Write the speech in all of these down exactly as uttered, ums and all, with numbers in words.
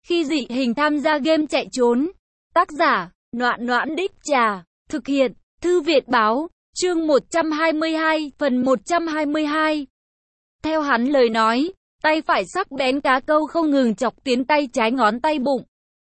Khi dị hình tham gia game chạy trốn. Tác giả, Noãn Noãn Đích Trà. Thực hiện, Thư viện báo. Chương một trăm hai mươi hai, phần một trăm hai mươi hai. Theo hắn lời nói, tay phải sắc bén cá câu không ngừng chọc tiến tay trái ngón tay bụng.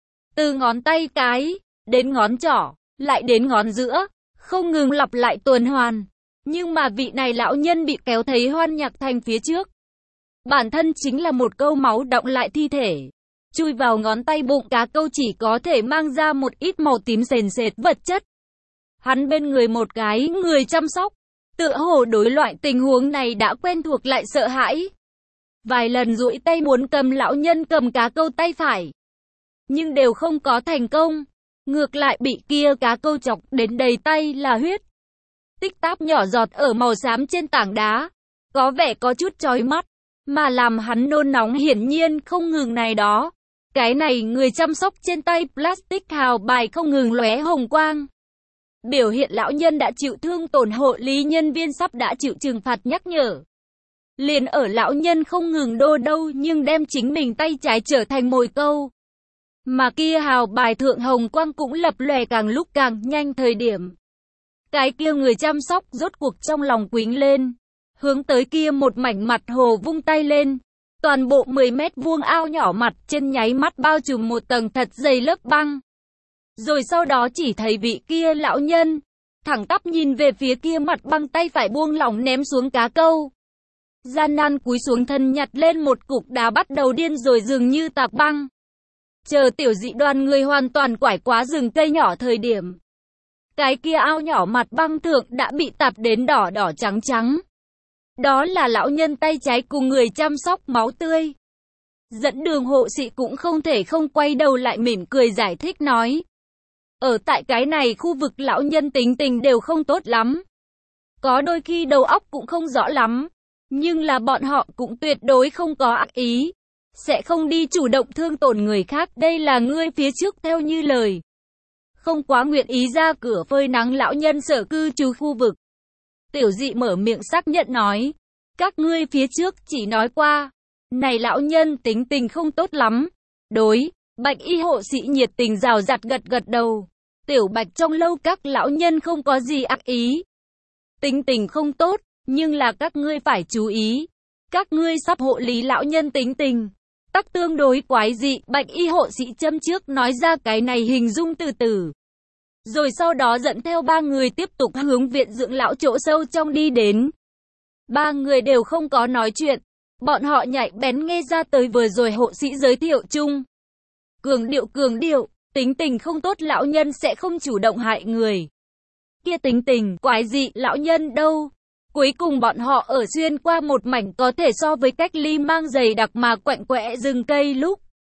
Từ ngón tay cái, đến ngón trỏ, lại đến ngón giữa, không ngừng lặp lại tuần hoàn. Nhưng mà vị này lão nhân bị kéo thấy Hoan Nhạc Thành phía trước. Bản thân chính là một câu máu đọng lại thi thể. Chui vào ngón tay bụng cá câu chỉ có thể mang ra một ít màu tím sền sệt vật chất. Hắn bên người một cái người chăm sóc. Tựa hồ đối loại tình huống này đã quen thuộc lại sợ hãi. Vài lần duỗi tay muốn cầm lão nhân cầm cá câu tay phải. Nhưng đều không có thành công. Ngược lại bị kia cá câu chọc đến đầy tay là huyết. Tích táp nhỏ giọt ở màu xám trên tảng đá. Có vẻ có chút chói mắt. Mà làm hắn nôn nóng hiển nhiên không ngừng này đó. Cái này người chăm sóc trên tay plastic hào bài không ngừng lóe hồng quang. Biểu hiện lão nhân đã chịu thương tổn, hộ lý nhân viên sắp đã chịu trừng phạt nhắc nhở. Liền ở lão nhân không ngừng đô đâu nhưng đem chính mình tay trái trở thành mồi câu. Mà kia hào bài thượng hồng quang cũng lập lòe càng lúc càng nhanh thời điểm. Cái kia người chăm sóc rốt cuộc trong lòng quính lên. Hướng tới kia một mảnh mặt hồ vung tay lên. Toàn bộ mười mét vuông ao nhỏ mặt trên nháy mắt bao trùm một tầng thật dày lớp băng. Rồi sau đó chỉ thấy vị kia lão nhân thẳng tắp nhìn về phía kia mặt băng, tay phải buông lỏng ném xuống cá câu. Gian nan cúi xuống thân nhặt lên một cục đá bắt đầu điên rồi dường như tạc băng. Chờ tiểu dị đoàn người hoàn toàn quải quá rừng cây nhỏ thời điểm. Cái kia ao nhỏ mặt băng thượng đã bị tạp đến đỏ đỏ trắng trắng. Đó là lão nhân tay trái cùng người chăm sóc máu tươi. Dẫn đường hộ sĩ cũng không thể không quay đầu lại mỉm cười giải thích nói. Ở tại cái này khu vực lão nhân tính tình đều không tốt lắm. Có đôi khi đầu óc cũng không rõ lắm. Nhưng là bọn họ cũng tuyệt đối không có ác ý. Sẽ không đi chủ động thương tổn người khác. Đây là ngươi phía trước theo như lời. Không quá nguyện ý ra cửa phơi nắng lão nhân sở cư trú khu vực. Tiểu dị mở miệng xác nhận nói. Các ngươi phía trước chỉ nói qua. Này lão nhân tính tình không tốt lắm. Đối, bạch y hộ sĩ nhiệt tình rào rạt gật gật đầu. Tiểu bạch trong lâu các lão nhân không có gì ác ý. Tính tình không tốt, nhưng là các ngươi phải chú ý. Các ngươi sắp hộ lý lão nhân tính tình. Tắc tương đối quái dị, bạch y hộ sĩ châm trước nói ra cái này hình dung từ từ. Rồi sau đó dẫn theo ba người tiếp tục hướng viện dưỡng lão chỗ sâu trong đi đến. Ba người đều không có nói chuyện. Bọn họ nhạy bén nghe ra tới vừa rồi hộ sĩ giới thiệu chung. Cường điệu cường điệu, tính tình không tốt lão nhân sẽ không chủ động hại người. Kia tính tình quái dị lão nhân đâu. Cuối cùng bọn họ ở xuyên qua một mảnh có thể so với cách ly mang dày đặc mà quạnh quẽ rừng cây lúc.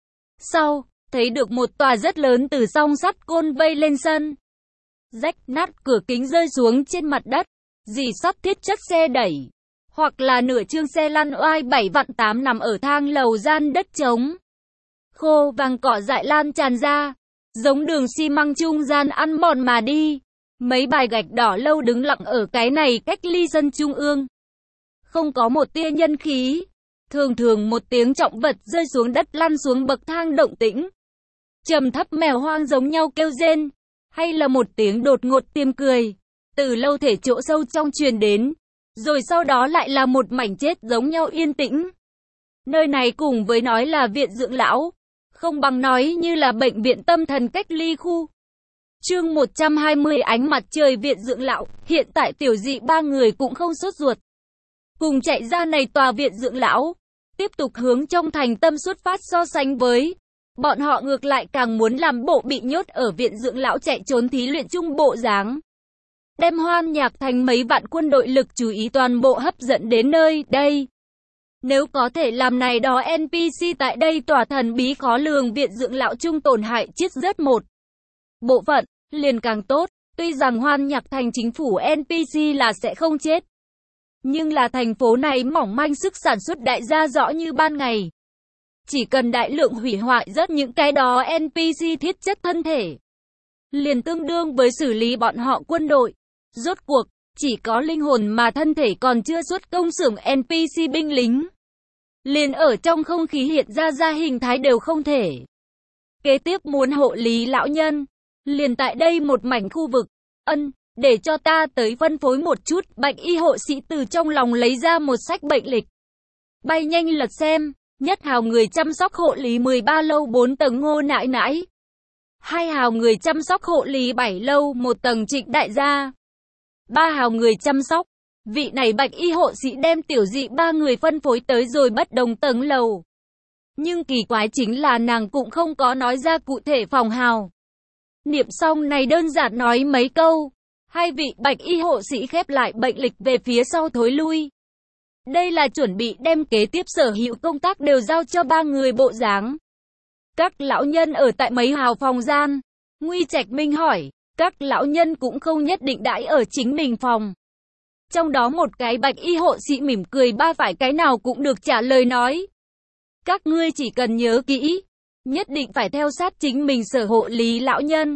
Sau, thấy được một tòa rất lớn từ song sắt côn vây lên sân. Rách nát cửa kính rơi xuống trên mặt đất. Dì sắt thiết chất xe đẩy. Hoặc là nửa chương xe lăn oai bảy vạn tám nằm ở thang lầu gian đất trống. Khô vàng cỏ dại lan tràn ra. Giống đường xi măng trung gian ăn mòn mà đi. Mấy bài gạch đỏ lâu đứng lặng ở cái này cách ly sân trung ương. Không có một tia nhân khí. Thường thường một tiếng trọng vật rơi xuống đất lăn xuống bậc thang động tĩnh. Trầm thấp mèo hoang giống nhau kêu rên. Hay là một tiếng đột ngột tiêm cười. Từ lâu thể chỗ sâu trong truyền đến. Rồi sau đó lại là một mảnh chết giống nhau yên tĩnh. Nơi này cùng với nói là viện dưỡng lão. Không bằng nói như là bệnh viện tâm thần cách ly khu. Chương một trăm hai mươi ánh mặt trời viện dưỡng lão. Hiện tại tiểu dị ba người cũng không sốt ruột. Cùng chạy ra này tòa viện dưỡng lão. Tiếp tục hướng trong thành tâm xuất phát so sánh với. Bọn họ ngược lại càng muốn làm bộ bị nhốt ở viện dưỡng lão chạy trốn thí luyện chung bộ dáng. Đem Hoan Nhạc Thành mấy vạn quân đội lực chú ý toàn bộ hấp dẫn đến nơi đây. Nếu có thể làm này đó en pê xê tại đây tòa thần bí khó lường viện dưỡng lão chung tổn hại chết rất một bộ phận, liền càng tốt. Tuy rằng Hoan Nhạc Thành chính phủ en pê xê là sẽ không chết. Nhưng là thành phố này mỏng manh sức sản xuất đại gia rõ như ban ngày. Chỉ cần đại lượng hủy hoại rất những cái đó en pê xê thiết chất thân thể. Liền tương đương với xử lý bọn họ quân đội. Rốt cuộc, chỉ có linh hồn mà thân thể còn chưa xuất công xưởng en pê xê binh lính. Liền ở trong không khí hiện ra ra hình thái đều không thể. kế tiếp muốn hộ lý lão nhân. Liền tại đây một mảnh khu vực. Ân, để cho ta tới phân phối một chút. Bạch y hộ sĩ từ trong lòng lấy ra một sách bệnh lịch. Bay nhanh lật xem. Nhất hào người chăm sóc hộ lý mười ba lâu bốn tầng Ngô nãi nãi. Hai hào người chăm sóc hộ lý bảy lâu một tầng Trịnh đại gia. Ba hào người chăm sóc. Vị này bạch y hộ sĩ đem tiểu dị ba người phân phối tới rồi bất đồng tầng lầu. Nhưng kỳ quái chính là nàng cũng không có nói ra cụ thể phòng hào. Niệm xong này đơn giản nói mấy câu. Hai vị bạch y hộ sĩ khép lại bệnh lịch về phía sau thối lui. Đây là chuẩn bị đem kế tiếp sở hữu công tác đều giao cho ba người bộ dáng. Các lão nhân ở tại mấy hào phòng gian. Nguy Trạch Minh hỏi, các lão nhân cũng không nhất định đãi ở chính mình phòng. Trong đó một cái bạch y hộ sĩ mỉm cười ba phải cái nào cũng được trả lời nói. Các ngươi chỉ cần nhớ kỹ, nhất định phải theo sát chính mình sở hộ lý lão nhân.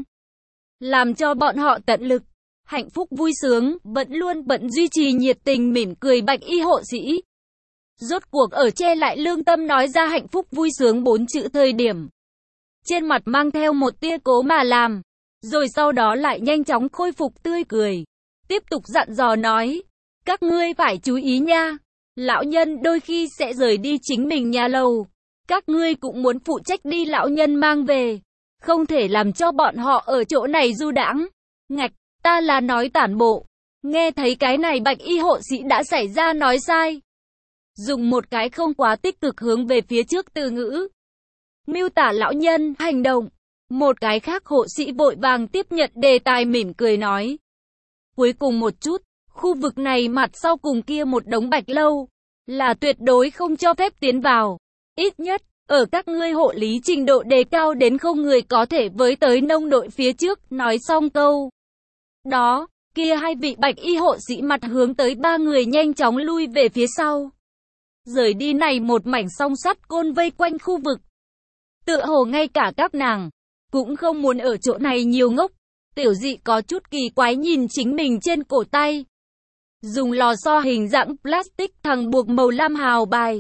Làm cho bọn họ tận lực, hạnh phúc vui sướng, vẫn luôn bận duy trì nhiệt tình mỉm cười bạch y hộ sĩ. Rốt cuộc ở che lại lương tâm nói ra hạnh phúc vui sướng bốn chữ thời điểm. Trên mặt mang theo một tia cố mà làm, rồi sau đó lại nhanh chóng khôi phục tươi cười. Tiếp tục dặn dò nói, các ngươi phải chú ý nha, lão nhân đôi khi sẽ rời đi chính mình nhà lầu. Các ngươi cũng muốn phụ trách đi lão nhân mang về, không thể làm cho bọn họ ở chỗ này du đãng. Ngạch, ta là nói tản bộ. Nghe thấy cái này bạch y hộ sĩ đã xảy ra nói sai. Dùng một cái không quá tích cực hướng về phía trước từ ngữ. Miêu tả lão nhân, hành động. Một cái khác hộ sĩ vội vàng tiếp nhận đề tài mỉm cười nói. Cuối cùng một chút, khu vực này mặt sau cùng kia một đống bạch lâu, là tuyệt đối không cho phép tiến vào. Ít nhất, ở các ngươi hộ lý trình độ đề cao đến không người có thể với tới nông đội phía trước, nói xong câu. Đó, kia hai vị bạch y hộ sĩ mặt hướng tới ba người nhanh chóng lui về phía sau. Rời đi này một mảnh song sắt côn vây quanh khu vực. Tựa hồ ngay cả các nàng, cũng không muốn ở chỗ này nhiều ngốc. Tiểu dị có chút kỳ quái nhìn chính mình trên cổ tay. Dùng lò xo hình dạng plastic thằng buộc màu lam hào bài.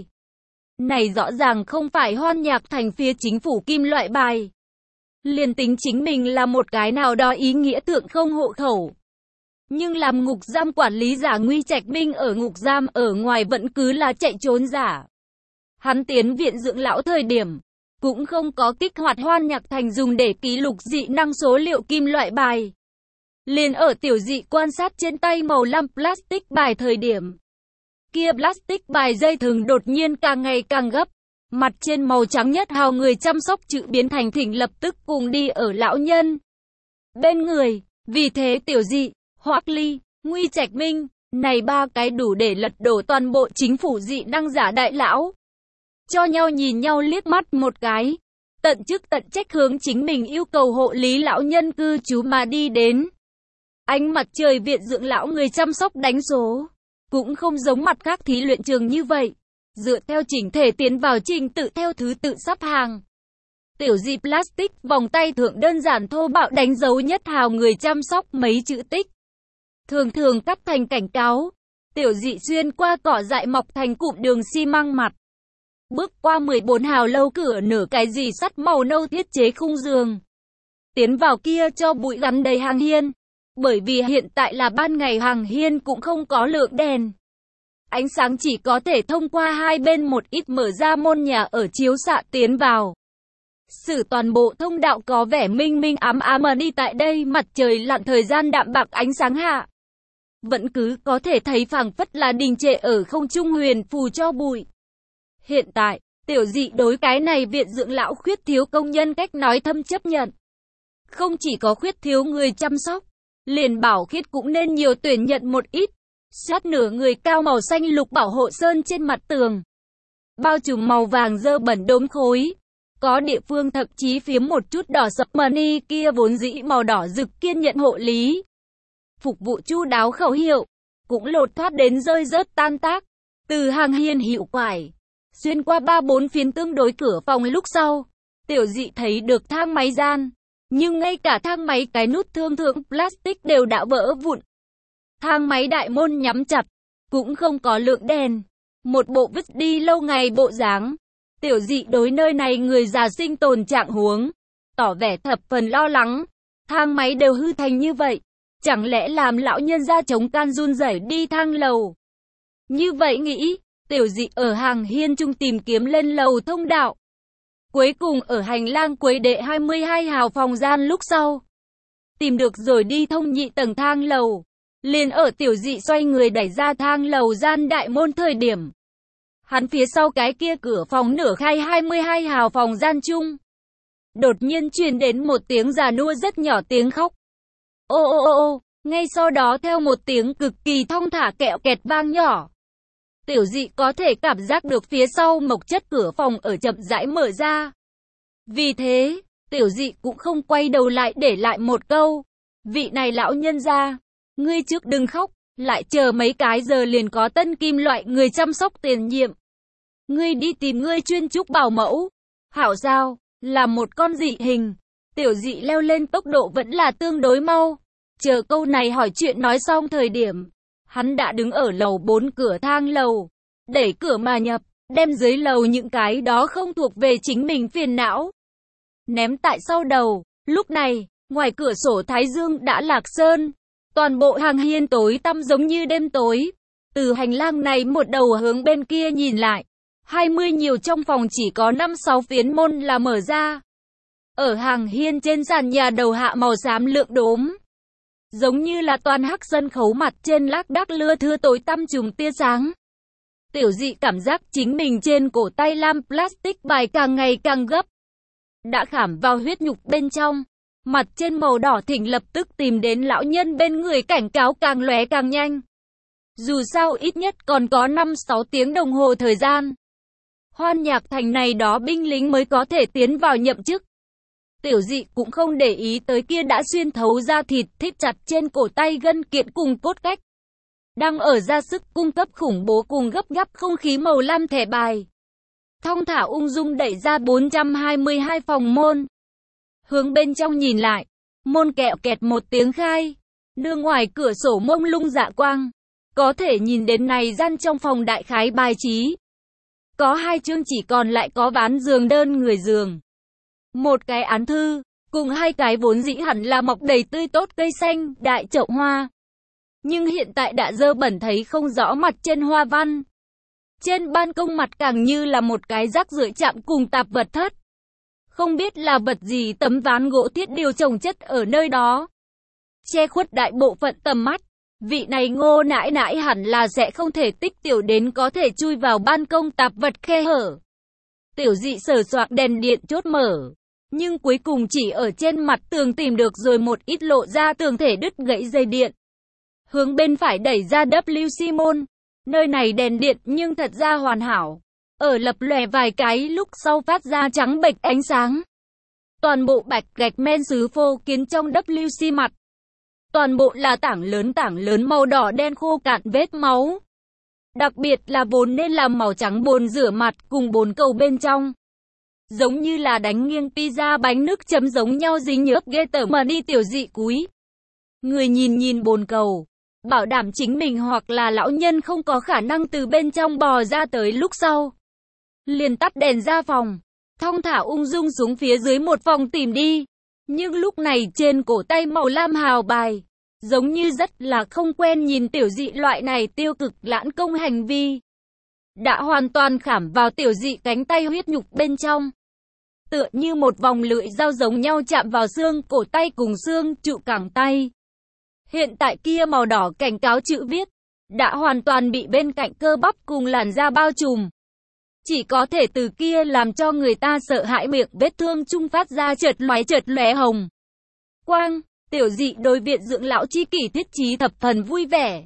Này rõ ràng không phải Hoan Nhạc Thành phía chính phủ kim loại bài. Liền tính chính mình là một cái nào đó ý nghĩa thượng không hộ khẩu. Nhưng làm ngục giam quản lý giả Nguy Trạch Minh ở ngục giam ở ngoài vẫn cứ là chạy trốn giả. Hắn tiến viện dưỡng lão thời điểm, cũng không có kích hoạt Hoan Nhạc Thành dùng để ký lục dị năng số liệu kim loại bài. Liền ở tiểu dị quan sát trên tay màu lam plastic bài thời điểm. Kia plastic bài dây thừng đột nhiên càng ngày càng gấp. Mặt trên màu trắng nhất hào người chăm sóc chữ biến thành thỉnh lập tức cùng đi ở lão nhân bên người. Vì thế tiểu dị, Hoắc Ly, Nguy Trạch Minh, này ba cái đủ để lật đổ toàn bộ chính phủ dị năng giả đại lão. Cho nhau nhìn nhau liếc mắt một cái. Tận chức tận trách hướng chính mình yêu cầu hộ lý lão nhân cư trú mà đi đến. Ánh mặt trời viện dưỡng lão người chăm sóc đánh số. Cũng không giống mặt khác thí luyện trường như vậy. Dựa theo chỉnh thể tiến vào trình tự theo thứ tự sắp hàng. Tiểu dị plastic vòng tay thượng đơn giản thô bạo đánh dấu nhất hào người chăm sóc mấy chữ tích. Thường thường cắt thành cảnh cáo. Tiểu dị xuyên qua cỏ dại mọc thành cụm đường xi măng mặt. Bước qua mười bốn hào lâu cửa nửa cái gì sắt màu nâu thiết chế khung giường. Tiến vào kia cho bụi gắn đầy hàng hiên. Bởi vì hiện tại là ban ngày hàng hiên cũng không có lượng đèn. Ánh sáng chỉ có thể thông qua hai bên một ít mở ra môn nhà ở chiếu xạ tiến vào. Sử toàn bộ thông đạo có vẻ minh minh ám ám mà đi tại đây mặt trời lặn thời gian đạm bạc ánh sáng hạ. Vẫn cứ có thể thấy phảng phất là đình trệ ở không trung huyền phù cho bụi. Hiện tại, tiểu dị đối cái này viện dưỡng lão khuyết thiếu công nhân cách nói thâm chấp nhận. Không chỉ có khuyết thiếu người chăm sóc, liền bảo khiết cũng nên nhiều tuyển nhận một ít. Sát nửa người cao màu xanh lục bảo hộ sơn trên mặt tường. Bao trùm màu vàng dơ bẩn đốm khối. Có địa phương thậm chí phiếm một chút đỏ sậm money kia vốn dĩ màu đỏ rực kiên nhận hộ lý. Phục vụ chu đáo khẩu hiệu. Cũng lột thoát đến rơi rớt tan tác. Từ hàng hiên hiệu quải. Xuyên qua ba bốn phiến tương đối cửa phòng lúc sau. Tiểu dị thấy được thang máy gian. Nhưng ngay cả thang máy cái nút thương thượng plastic đều đã vỡ vụn. Thang máy đại môn nhắm chặt, cũng không có lượng đèn. Một bộ vứt đi lâu ngày bộ dáng. Tiểu dị đối nơi này người già sinh tồn trạng huống, tỏ vẻ thập phần lo lắng. Thang máy đều hư thành như vậy, chẳng lẽ làm lão nhân ra chống can run rẩy đi thang lầu. Như vậy nghĩ, Tiểu Dị ở hàng hiên trung tìm kiếm lên lầu thông đạo. Cuối cùng ở hành lang cuối đệ hai mươi hai hào phòng gian lúc sau. Tìm được rồi đi thông nhị tầng thang lầu. Liền ở Tiểu Dị xoay người đẩy ra thang lầu gian đại môn thời điểm. Hắn phía sau cái kia cửa phòng nửa khai hai mươi hai hào phòng gian chung. Đột nhiên truyền đến một tiếng già nua rất nhỏ tiếng khóc. Ô ô ô ô, ngay sau đó theo một tiếng cực kỳ thong thả kẹo kẹt vang nhỏ. Tiểu Dị có thể cảm giác được phía sau mộc chất cửa phòng ở chậm rãi mở ra. Vì thế, Tiểu Dị cũng không quay đầu lại để lại một câu. Vị này lão nhân gia, ngươi trước đừng khóc, lại chờ mấy cái giờ liền có tân kim loại người chăm sóc tiền nhiệm. Ngươi đi tìm ngươi chuyên trúc bảo mẫu. Hảo sao, là một con dị hình. Tiểu Dị leo lên tốc độ vẫn là tương đối mau. Chờ câu này hỏi chuyện nói xong thời điểm. Hắn đã đứng ở lầu bốn cửa thang lầu. Đẩy cửa mà nhập, đem dưới lầu những cái đó không thuộc về chính mình phiền não. Ném tại sau đầu. Lúc này, ngoài cửa sổ Thái Dương đã lạc sơn. Toàn bộ hàng hiên tối tăm giống như đêm tối. Từ hành lang này một đầu hướng bên kia nhìn lại. hai mươi nhiều trong phòng chỉ có năm sáu phiến môn là mở ra. Ở hàng hiên trên sàn nhà đầu hạ màu xám lượng đốm. Giống như là toàn hắc sân khấu mặt trên lác đác lưa thưa tối tăm trùm tia sáng. Tiểu Dị cảm giác chính mình trên cổ tay lam plastic bài càng ngày càng gấp. Đã khảm vào huyết nhục bên trong. Mặt trên màu đỏ thỉnh lập tức tìm đến lão nhân bên người cảnh cáo càng lóe càng nhanh. Dù sao ít nhất còn có năm sáu tiếng đồng hồ thời gian. Hoan Nhạc Thành này đó binh lính mới có thể tiến vào nhậm chức. Tiểu Dị cũng không để ý tới kia đã xuyên thấu da thịt thít chặt trên cổ tay gân kiện cùng cốt cách. Đang ở ra sức cung cấp khủng bố cùng gấp gáp không khí màu lam thẻ bài. Thong thả ung dung đẩy ra bốn trăm hai mươi hai phòng môn. Hướng bên trong nhìn lại, môn kẹo kẹt một tiếng khai. Đưa ngoài cửa sổ mông lung dạ quang. Có thể nhìn đến này gian trong phòng đại khái bài trí. Có hai chương chỉ còn lại có ván giường đơn người giường. Một cái án thư, cùng hai cái vốn dĩ hẳn là mọc đầy tươi tốt cây xanh, đại chậu hoa. Nhưng hiện tại đã dơ bẩn thấy không rõ mặt trên hoa văn. Trên ban công mặt càng như là một cái rác rưởi chạm cùng tạp vật thất. Không biết là vật gì tấm ván gỗ thiết điều chồng chất ở nơi đó. Che khuất đại bộ phận tầm mắt. Vị này Ngô nãi nãi hẳn là sẽ không thể tích tiểu đến có thể chui vào ban công tạp vật khe hở. Tiểu Dị sờ soạng đèn điện chốt mở. Nhưng cuối cùng chỉ ở trên mặt tường tìm được rồi một ít lộ ra tường thể đứt gãy dây điện. Hướng bên phải đẩy ra W C môn. Nơi này đèn điện nhưng thật ra hoàn hảo. Ở lập lòe vài cái lúc sau phát ra trắng bệch ánh sáng. Toàn bộ bạch gạch men sứ phô kiến trong W C mặt. Toàn bộ là tảng lớn tảng lớn màu đỏ đen khô cạn vết máu. Đặc biệt là vốn nên là màu trắng bồn rửa mặt cùng bồn cầu bên trong. Giống như là đánh nghiêng pizza bánh nước chấm giống nhau dính nhớp ghê tởm mà đi. Tiểu Dị cúi người nhìn nhìn bồn cầu. Bảo đảm chính mình hoặc là lão nhân không có khả năng từ bên trong bò ra tới lúc sau. Liền tắt đèn ra phòng. Thong thả ung dung xuống phía dưới một phòng tìm đi. Nhưng lúc này trên cổ tay màu lam hào bài. Giống như rất là không quen nhìn Tiểu Dị loại này tiêu cực lãng công hành vi. Đã hoàn toàn khảm vào Tiểu Dị cánh tay huyết nhục bên trong. Tựa như một vòng lưỡi dao giống nhau chạm vào xương cổ tay cùng xương trụ cẳng tay. Hiện tại kia màu đỏ cảnh cáo chữ viết. Đã hoàn toàn bị bên cạnh cơ bắp cùng làn da bao trùm. Chỉ có thể từ kia làm cho người ta sợ hãi miệng vết thương trung phát ra chợt lóe chợt lóe hồng quang. Tiểu Dị đối viện dưỡng lão chi kỷ thiết trí thập phần vui vẻ.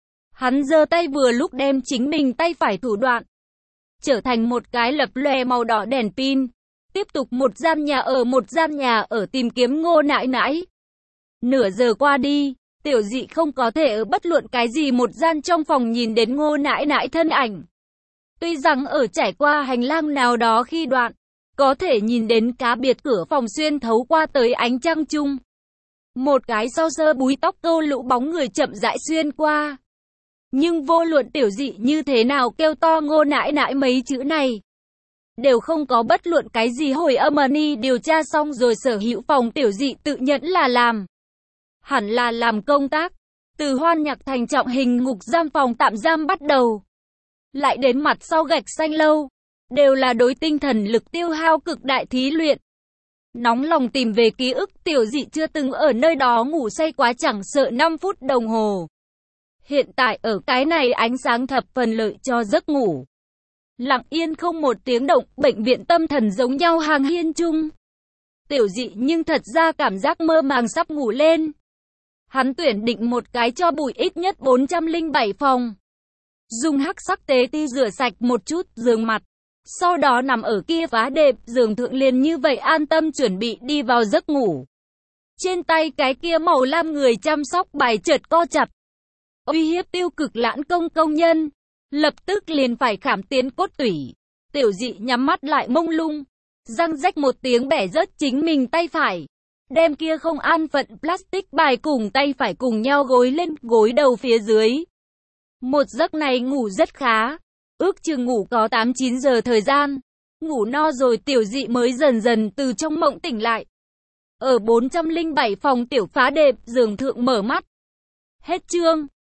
Hắn giơ tay vừa lúc đem chính mình tay phải thủ đoạn trở thành một cái lập lòe màu đỏ đèn pin. Tiếp tục một gian nhà ở một gian nhà ở tìm kiếm Ngô nãi nãi. Nửa giờ qua đi, Tiểu Dị không có thể ở bất luận cái gì một gian trong phòng nhìn đến Ngô nãi nãi thân ảnh. Tuy rằng ở trải qua hành lang nào đó khi đoạn, có thể nhìn đến cá biệt cửa phòng xuyên thấu qua tới ánh trăng chung. Một cái sau sơ búi tóc câu lũ bóng người chậm rãi xuyên qua. Nhưng vô luận Tiểu Dị như thế nào kêu to Ngô nãi nãi mấy chữ này, đều không có bất luận cái gì hồi âm. Money điều tra xong rồi sở hữu phòng Tiểu Dị tự nhận là làm. Hẳn là làm công tác. Từ Hoan Nhạc Thành trọng hình ngục giam phòng tạm giam bắt đầu. Lại đến mặt sau gạch xanh lâu. Đều là đối tinh thần lực tiêu hao cực đại thí luyện. Nóng lòng tìm về ký ức Tiểu Dị chưa từng ở nơi đó ngủ say quá chẳng sợ năm phút đồng hồ. Hiện tại ở cái này ánh sáng thập phần lợi cho giấc ngủ. Lặng yên không một tiếng động, bệnh viện tâm thần giống nhau hàng hiên chung. Tiểu Dị nhưng thật ra cảm giác mơ màng sắp ngủ lên. Hắn tuyển định một cái cho bụi ít nhất bốn trăm lẻ bảy phòng. Dùng hắc sắc tế ti rửa sạch một chút giường mặt. Sau đó nằm ở kia phá đệm giường thượng liền như vậy an tâm chuẩn bị đi vào giấc ngủ. Trên tay cái kia màu lam người chăm sóc bài chợt co chặt. Uy hiếp tiêu cực lãn công công nhân. Lập tức liền phải khảm tiến cốt tủy. Tiểu Dị nhắm mắt lại mông lung. Răng rách một tiếng bẻ rớt chính mình tay phải. Đem kia không an phận plastic bài cùng tay phải cùng nhau gối lên gối đầu phía dưới. Một giấc này ngủ rất khá. Ước chừng ngủ có tám chín giờ thời gian. Ngủ no rồi Tiểu Dị mới dần dần từ trong mộng tỉnh lại. Ở bốn trăm lẻ bảy phòng tiểu phá đệm giường thượng mở mắt. Hết chương.